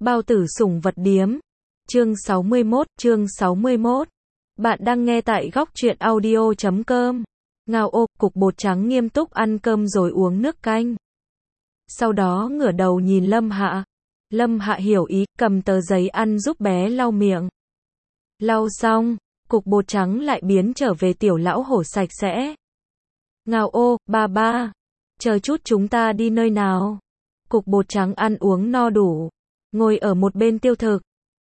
Bao tử sủng vật điếm. Chương 61. Bạn đang nghe tại góc truyện audio.com. Ngao ô, cục bột trắng nghiêm túc ăn cơm rồi uống nước canh. Sau đó ngửa đầu nhìn Lâm Hạ. Lâm Hạ hiểu ý, cầm tờ giấy ăn giúp bé lau miệng. Lau xong, cục bột trắng lại biến trở về tiểu lão hổ sạch sẽ. Ngao ô, ba, chờ chút chúng ta đi nơi nào? Cục bột trắng ăn uống no đủ, ngồi ở một bên tiêu thực.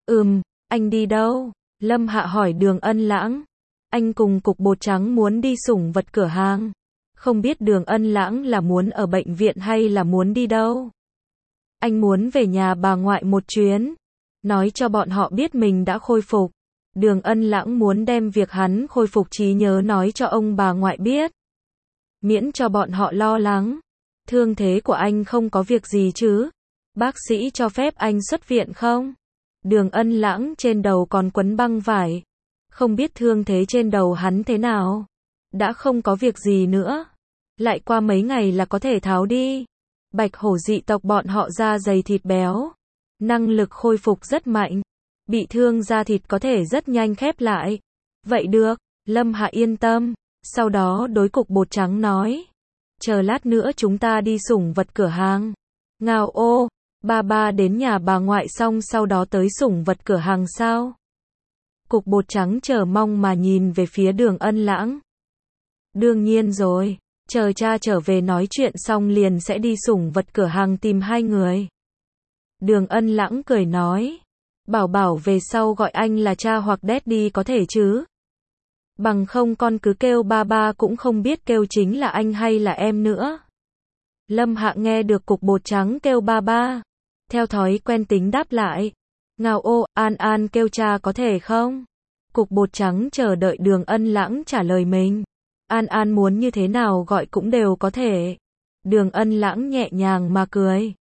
Anh đi đâu? Lâm Hạ hỏi Đường Ân Lãng. Anh cùng cục bột trắng muốn đi sủng vật cửa hàng. Không biết Đường Ân Lãng là muốn ở bệnh viện hay là muốn đi đâu? Anh muốn về nhà bà ngoại một chuyến, nói cho bọn họ biết mình đã khôi phục. Đường Ân Lãng muốn đem việc hắn khôi phục trí nhớ nói cho ông bà ngoại biết, miễn cho bọn họ lo lắng. Thương thế của anh không có việc gì chứ? Bác sĩ cho phép anh xuất viện không? Đường Ân Lãng trên đầu còn quấn băng vải. Không biết thương thế trên đầu hắn thế nào? Đã không có việc gì nữa. Lại qua mấy ngày là có thể tháo đi. Bạch hổ dị tộc bọn họ da dày thịt béo. Năng lực khôi phục rất mạnh. Bị thương da thịt có thể rất nhanh khép lại. Vậy được, Lâm Hạ yên tâm. Sau đó đối cục bột trắng nói. Chờ lát nữa chúng ta đi sủng vật cửa hàng. Ngao ô, ba đến nhà bà ngoại xong sau đó tới sủng vật cửa hàng sao? Cục bột trắng chờ mong mà nhìn về phía Đường Ân Lãng. Đương nhiên rồi, chờ cha trở về nói chuyện xong liền sẽ đi sủng vật cửa hàng tìm hai người. Đường Ân Lãng cười nói. Bảo về sau gọi anh là cha hoặc daddy có thể chứ? Bằng không con cứ kêu ba cũng không biết kêu chính là anh hay là em nữa. Lâm Hạ nghe được cục bột trắng kêu ba. Theo thói quen tính đáp lại. Ngao ô, An kêu cha có thể không? Cục bột trắng chờ đợi Đường Ân Lãng trả lời mình. An muốn như thế nào gọi cũng đều có thể. Đường Ân Lãng nhẹ nhàng mà cười.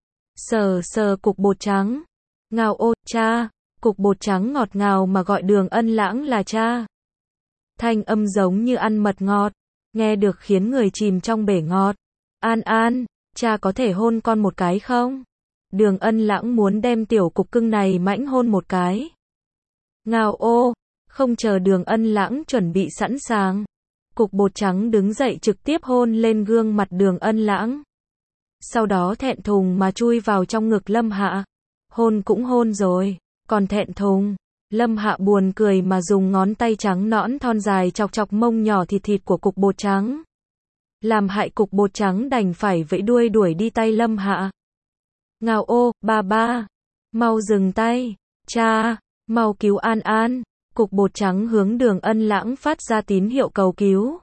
Sờ cục bột trắng. Ngao ô, cha. Cục bột trắng ngọt ngào mà gọi Đường Ân Lãng là cha. Thanh âm giống như ăn mật ngọt, nghe được khiến người chìm trong bể ngọt. An, cha có thể hôn con một cái không? Đường Ân Lãng muốn đem tiểu cục cưng này mãnh hôn một cái. Ngao ô, không chờ Đường Ân Lãng chuẩn bị sẵn sàng. Cục bột trắng đứng dậy trực tiếp hôn lên gương mặt Đường Ân Lãng. Sau đó thẹn thùng mà chui vào trong ngực Lâm Hạ. Hôn cũng hôn rồi, còn thẹn thùng. Lâm Hạ buồn cười mà dùng ngón tay trắng nõn thon dài chọc mông nhỏ thịt của cục bột trắng. Làm hại cục bột trắng đành phải vẫy đuôi đuổi đi tay Lâm Hạ. Ngao ô, ba, mau dừng tay, cha, mau cứu An. Cục bột trắng hướng Đường Ân Lãng phát ra tín hiệu cầu cứu.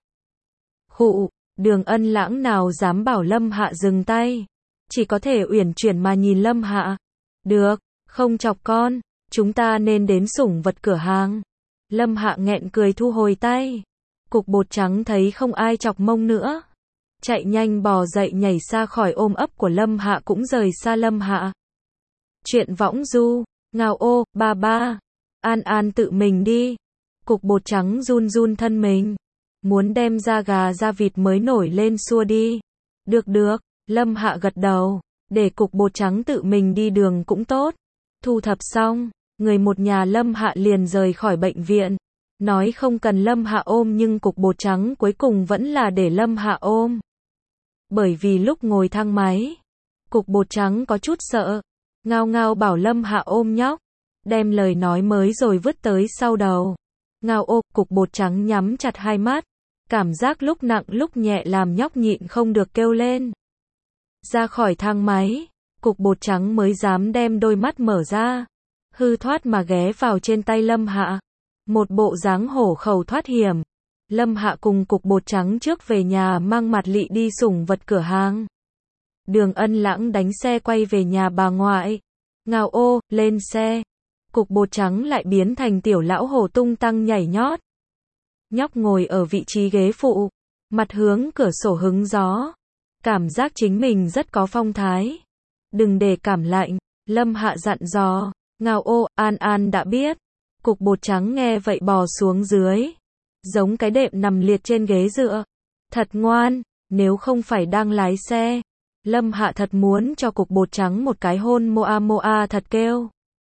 Khụ, Đường Ân Lãng nào dám bảo Lâm Hạ dừng tay, chỉ có thể uyển chuyển mà nhìn Lâm Hạ. Được, không chọc con. Chúng ta nên đến sủng vật cửa hàng. Lâm Hạ nghẹn cười thu hồi tay. Cục bột trắng thấy không ai chọc mông nữa, chạy nhanh bò dậy nhảy xa khỏi ôm ấp của Lâm Hạ cũng rời xa Lâm Hạ. Chuyện võng du. Ngao ô, ba. An tự mình đi. Cục bột trắng run thân mình. Muốn đem da gà da vịt mới nổi lên xua đi. Được. Lâm Hạ gật đầu. Để cục bột trắng tự mình đi đường cũng tốt. Thu thập xong, người một nhà Lâm Hạ liền rời khỏi bệnh viện. Nói không cần Lâm Hạ ôm nhưng cục bột trắng cuối cùng vẫn là để Lâm Hạ ôm. Bởi vì lúc ngồi thang máy, cục bột trắng có chút sợ. Ngao bảo Lâm Hạ ôm nhóc, đem lời nói mới rồi vứt tới sau đầu. Ngao ô, cục bột trắng nhắm chặt hai mắt. Cảm giác lúc nặng lúc nhẹ làm nhóc nhịn không được kêu lên. Ra khỏi thang máy, cục bột trắng mới dám đem đôi mắt mở ra. Hư thoát mà ghé vào trên tay Lâm Hạ. Một bộ dáng hổ khẩu thoát hiểm. Lâm Hạ cùng cục bột trắng trước về nhà mang mặt lị đi sủng vật cửa hàng. Đường Ân Lãng đánh xe quay về nhà bà ngoại. Ngao ô, lên xe. Cục bột trắng lại biến thành tiểu lão hổ tung tăng nhảy nhót. Nhóc ngồi ở vị trí ghế phụ, mặt hướng cửa sổ hứng gió. Cảm giác chính mình rất có phong thái. Đừng để cảm lạnh, Lâm Hạ dặn dò. Ngao ô, An đã biết. Cục bột trắng nghe vậy bò xuống dưới. Giống cái đệm nằm liệt trên ghế dựa. Thật ngoan, nếu không phải đang lái xe. Lâm Hạ thật muốn cho cục bột trắng một cái hôn moa thật kêu.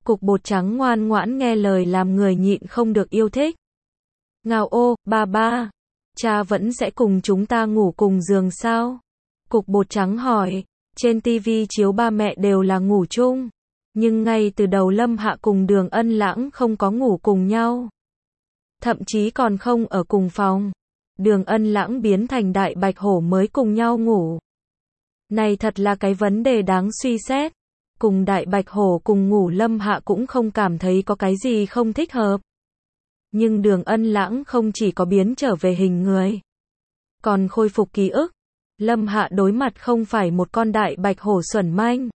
Cục bột trắng ngoan ngoãn nghe lời làm người nhịn không được yêu thích. Ngao ô, ba ba, cha vẫn sẽ cùng chúng ta ngủ cùng giường sao? Cục bột trắng hỏi, trên tivi chiếu ba mẹ đều là ngủ chung. Nhưng ngay từ đầu Lâm Hạ cùng Đường Ân Lãng không có ngủ cùng nhau. Thậm chí còn không ở cùng phòng. Đường Ân Lãng biến thành Đại Bạch Hổ mới cùng nhau ngủ. Này thật là cái vấn đề đáng suy xét. Cùng Đại Bạch Hổ cùng ngủ Lâm Hạ cũng không cảm thấy có cái gì không thích hợp. Nhưng Đường Ân Lãng không chỉ có biến trở về hình người, còn khôi phục ký ức. Lâm Hạ đối mặt không phải một con Đại Bạch Hổ xuẩn manh,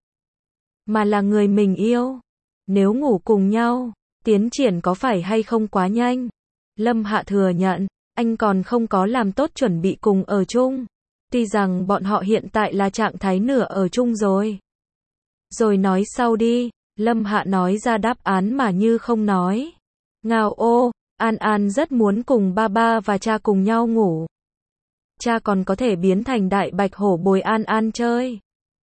mà là người mình yêu. Nếu ngủ cùng nhau, tiến triển có phải hay không quá nhanh? Lâm Hạ thừa nhận, anh còn không có làm tốt chuẩn bị cùng ở chung. Tuy rằng bọn họ hiện tại là trạng thái nửa ở chung rồi. Rồi nói sau đi, Lâm Hạ nói ra đáp án mà như không nói. Ngao ô, An An rất muốn cùng ba ba và cha cùng nhau ngủ. Cha còn có thể biến thành Đại Bạch Hổ bồi An An chơi.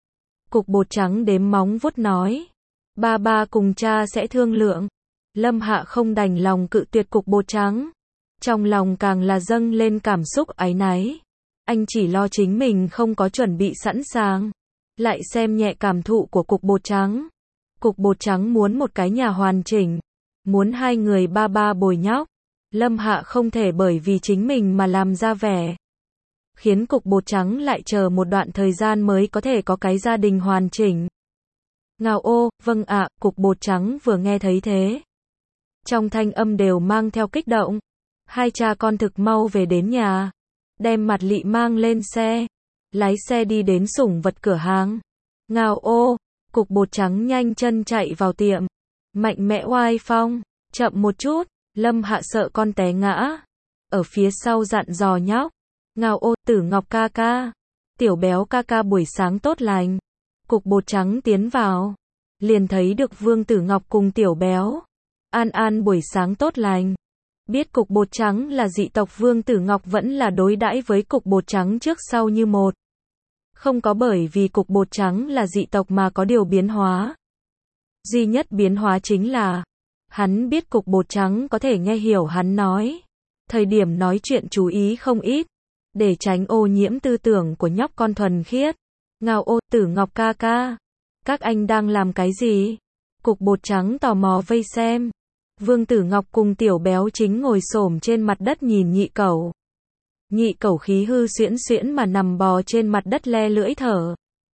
Cục bột trắng đếm móng vuốt nói. Ba ba cùng cha sẽ thương lượng. Lâm Hạ không đành lòng cự tuyệt cục bột trắng. Trong lòng càng là dâng lên cảm xúc áy náy. Anh chỉ lo chính mình không có chuẩn bị sẵn sàng. Lại xem nhẹ cảm thụ của cục bột trắng. Cục bột trắng muốn một cái nhà hoàn chỉnh. Muốn hai người ba ba bồi nhóc. Lâm Hạ không thể bởi vì chính mình mà làm ra vẻ. Khiến cục bột trắng lại chờ một đoạn thời gian mới có thể có cái gia đình hoàn chỉnh. Ngao ô, vâng ạ, cục bột trắng vừa nghe thấy thế. Trong thanh âm đều mang theo kích động. Hai cha con thực mau về đến nhà. Đem Mặt Lị mang lên xe. Lái xe đi đến sủng vật cửa hàng. Ngao ô, cục bột trắng nhanh chân chạy vào tiệm. Mạnh mẽ oai phong, chậm một chút, Lâm Hạ sợ con té ngã. Ở phía sau dặn dò nhóc. Ngao ô, Tử Ngọc ca ca. Tiểu Béo ca ca buổi sáng tốt lành. Cục bột trắng tiến vào. Liền thấy được Vương Tử Ngọc cùng Tiểu Béo. An An buổi sáng tốt lành. Biết cục bột trắng là dị tộc, Vương Tử Ngọc vẫn là đối đãi với cục bột trắng trước sau như một. Không có bởi vì cục bột trắng là dị tộc mà có điều biến hóa. Duy nhất biến hóa chính là hắn biết cục bột trắng có thể nghe hiểu hắn nói. Thời điểm nói chuyện chú ý không ít. Để tránh ô nhiễm tư tưởng của nhóc con thuần khiết. Ngao ô, Tử Ngọc ca ca. Các anh đang làm cái gì? Cục bột trắng tò mò vây xem. Vương Tử Ngọc cùng Tiểu Béo chính ngồi xổm trên mặt đất nhìn nhị cẩu. Nhị cẩu khí hư xuyễn xuyễn mà nằm bò trên mặt đất le lưỡi thở.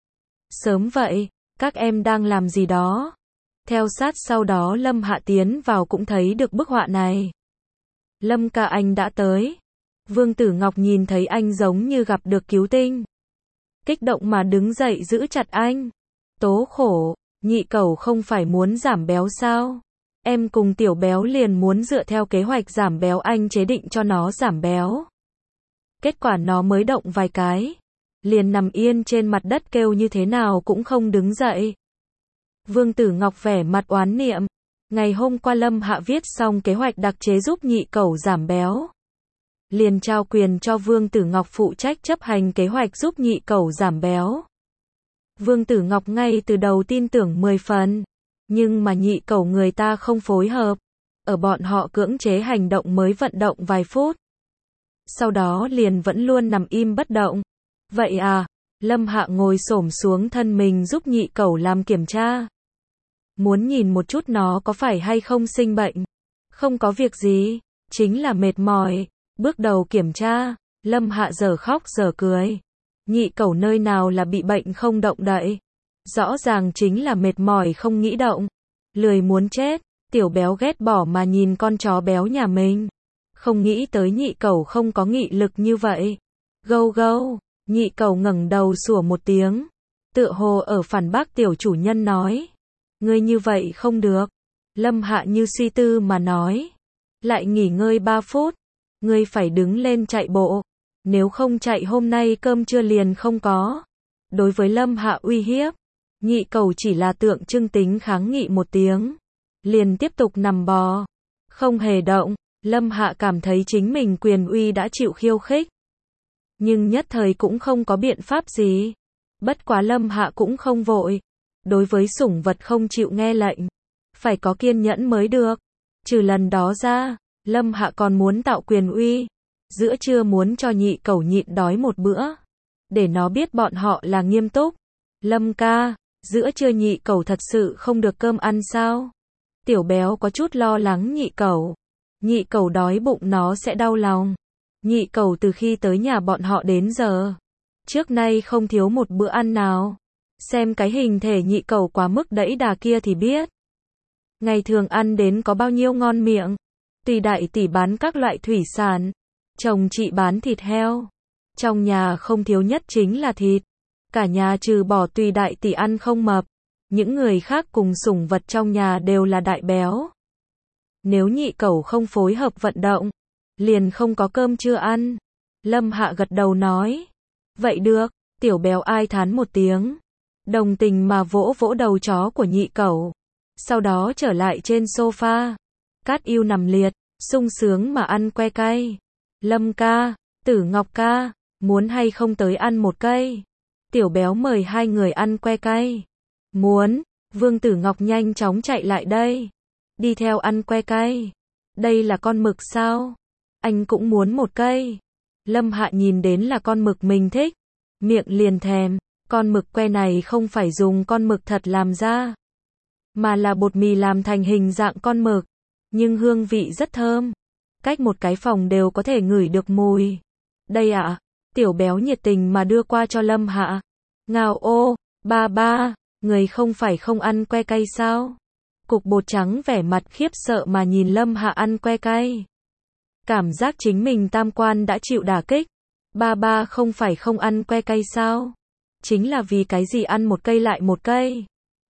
Sớm vậy, các em đang làm gì đó? Theo sát sau đó Lâm Hạ tiến vào cũng thấy được bức họa này. Lâm ca anh đã tới. Vương Tử Ngọc nhìn thấy anh giống như gặp được cứu tinh. Kích động mà đứng dậy giữ chặt anh. Tố khổ, nhị cẩu không phải muốn giảm béo sao? Em cùng Tiểu Béo liền muốn dựa theo kế hoạch giảm béo anh chế định cho nó giảm béo. Kết quả nó mới động vài cái. Liền nằm yên trên mặt đất kêu như thế nào cũng không đứng dậy. Vương Tử Ngọc vẻ mặt oán niệm. Ngày hôm qua Lâm Hạ viết xong kế hoạch đặc chế giúp nhị cẩu giảm béo. Liền trao quyền cho Vương Tử Ngọc phụ trách chấp hành kế hoạch giúp nhị cẩu giảm béo. Vương Tử Ngọc ngay từ đầu tin tưởng 10 phần. Nhưng mà nhị cẩu người ta không phối hợp. Ở bọn họ cưỡng chế hành động mới vận động vài phút. Sau đó liền vẫn luôn nằm im bất động. Vậy à, Lâm Hạ ngồi xổm xuống thân mình giúp nhị cẩu làm kiểm tra. Muốn nhìn một chút nó có phải hay không sinh bệnh. Không có việc gì, chính là mệt mỏi. Bước đầu kiểm tra, Lâm Hạ giờ khóc giờ cười. Nhị cẩu nơi nào là bị bệnh không động đậy. Rõ ràng chính là mệt mỏi không nghĩ động. Lười muốn chết. Tiểu Béo ghét bỏ mà nhìn con chó béo nhà mình. Không nghĩ tới nhị cẩu không có nghị lực như vậy. Gâu gâu. Nhị cẩu ngẩng đầu sủa một tiếng. Tựa hồ ở phản bác tiểu chủ nhân nói. Ngươi như vậy không được. Lâm Hạ như suy tư mà nói. Lại nghỉ ngơi 3 phút. Ngươi phải đứng lên chạy bộ. Nếu không chạy hôm nay cơm trưa liền không có. Đối với Lâm Hạ uy hiếp. Nhị cẩu chỉ là tượng trưng tính kháng nghị một tiếng. Liền tiếp tục nằm bò. Không hề động. Lâm Hạ cảm thấy chính mình quyền uy đã chịu khiêu khích. Nhưng nhất thời cũng không có biện pháp gì. Bất quá Lâm Hạ cũng không vội. Đối với sủng vật không chịu nghe lệnh. phải có kiên nhẫn mới được. Trừ lần đó ra, Lâm Hạ còn muốn tạo quyền uy. Giữa trưa muốn cho nhị cẩu nhịn đói một bữa. Để nó biết bọn họ là nghiêm túc. Lâm ca, giữa trưa nhị cẩu thật sự không được cơm ăn sao? Tiểu béo có chút lo lắng nhị cẩu. Nhị cẩu đói bụng nó sẽ đau lòng. Nhị cẩu từ khi tới nhà bọn họ đến giờ, trước nay không thiếu một bữa ăn nào. Xem cái hình thể nhị cẩu quá mức đẫy đà kia thì biết. Ngày thường ăn đến có bao nhiêu ngon miệng. Tùy đại tỷ bán các loại thủy sản. Chồng chị bán thịt heo. Trong nhà không thiếu nhất chính là thịt. Cả nhà trừ bỏ Tùy đại tỷ ăn không mập. Những người khác cùng sủng vật trong nhà đều là đại béo. Nếu nhị cẩu không phối hợp vận động, liền không có cơm trưa ăn. Lâm Hạ gật đầu nói. Vậy được, tiểu béo ai thán một tiếng. Đồng tình mà vỗ vỗ đầu chó của nhị cẩu. Sau đó trở lại trên sofa. Cát yêu nằm liệt, sung sướng mà ăn que cay. Lâm ca, Tử Ngọc ca, muốn hay không tới ăn một cây? Tiểu béo mời hai người ăn que cay. Muốn. Vương Tử Ngọc nhanh chóng chạy lại đây. Đi theo ăn que cay. Đây là con mực sao? Anh cũng muốn một cây. Lâm Hạ nhìn đến là con mực mình thích. Miệng liền thèm. Con mực que này không phải dùng con mực thật làm ra, mà là bột mì làm thành hình dạng con mực. Nhưng hương vị rất thơm. Cách một cái phòng đều có thể ngửi được mùi. Đây ạ. Tiểu béo nhiệt tình mà đưa qua cho Lâm Hạ. Ngào ô, ba, người không phải không ăn que cay sao? Cục bột trắng vẻ mặt khiếp sợ mà nhìn Lâm Hạ ăn que cay. Cảm giác chính mình tam quan đã chịu đả kích. Ba không phải không ăn que cay sao? Chính là vì cái gì ăn một cây lại một cây?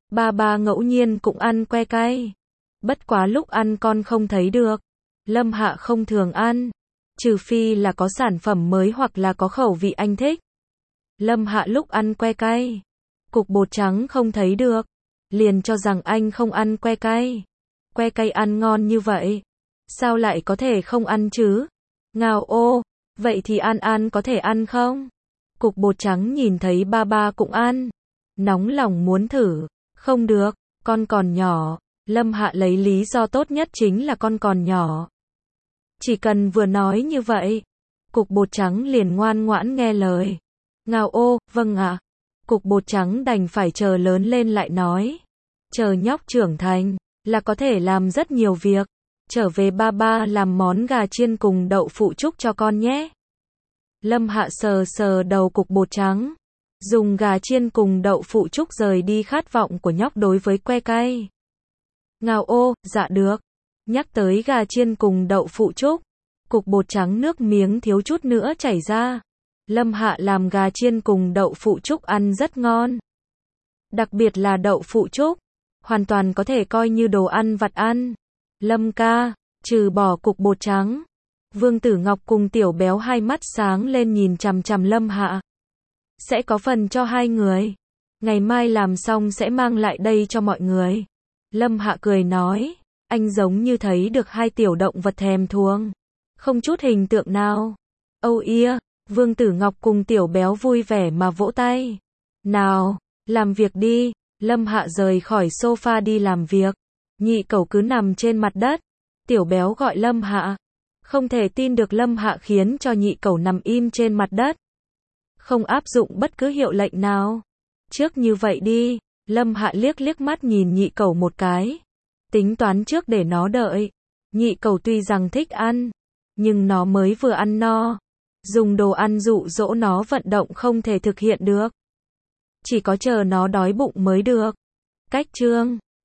Ba ngẫu nhiên cũng ăn que cay. Bất quá lúc ăn con không thấy được. Lâm Hạ không thường ăn. Trừ phi là có sản phẩm mới hoặc là có khẩu vị anh thích. Lâm Hạ lúc ăn que cay, cục bột trắng không thấy được. Liền cho rằng anh không ăn que cay. Que cay ăn ngon như vậy. Sao lại có thể không ăn chứ? Ngào ô, vậy thì An có thể ăn không? Cục bột trắng nhìn thấy ba cũng ăn. Nóng lòng muốn thử. Không được, con còn nhỏ. Lâm Hạ lấy lý do tốt nhất chính là con còn nhỏ. Chỉ cần vừa nói như vậy, cục bột trắng liền ngoan ngoãn nghe lời. Ngào ô, vâng ạ. Cục bột trắng đành phải chờ lớn lên lại nói. Chờ nhóc trưởng thành, là có thể làm rất nhiều việc. Trở về ba làm món gà chiên cùng đậu phụ trúc cho con nhé. Lâm Hạ sờ đầu cục bột trắng. Dùng gà chiên cùng đậu phụ trúc rời đi khát vọng của nhóc đối với que cay. Ngào ô, dạ được. Nhắc tới gà chiên cùng đậu phụ trúc, cục bột trắng nước miếng thiếu chút nữa chảy ra. Lâm Hạ làm gà chiên cùng đậu phụ trúc ăn rất ngon. Đặc biệt là đậu phụ trúc, hoàn toàn có thể coi như đồ ăn vặt ăn. Lâm ca, trừ bỏ cục bột trắng, Vương Tử Ngọc cùng tiểu béo hai mắt sáng lên nhìn chằm chằm Lâm Hạ. Sẽ có phần cho hai người. Ngày mai làm xong sẽ mang lại đây cho mọi người. Lâm Hạ cười nói, anh giống như thấy được hai tiểu động vật thèm thuồng. Không chút hình tượng nào. Âu ia, Vương Tử Ngọc cùng tiểu béo vui vẻ mà vỗ tay. Nào, làm việc đi. Lâm Hạ rời khỏi sofa đi làm việc. Nhị cẩu cứ nằm trên mặt đất. Tiểu béo gọi Lâm Hạ. Không thể tin được Lâm Hạ khiến cho nhị cẩu nằm im trên mặt đất. Không áp dụng bất cứ hiệu lệnh nào. Trước như vậy đi. Lâm Hạ liếc mắt nhìn nhị cẩu một cái. Tính toán trước để nó đợi. Nhị cẩu tuy rằng thích ăn, nhưng nó mới vừa ăn no. Dùng đồ ăn dụ dỗ nó vận động không thể thực hiện được. Chỉ có chờ nó đói bụng mới được. Cách chương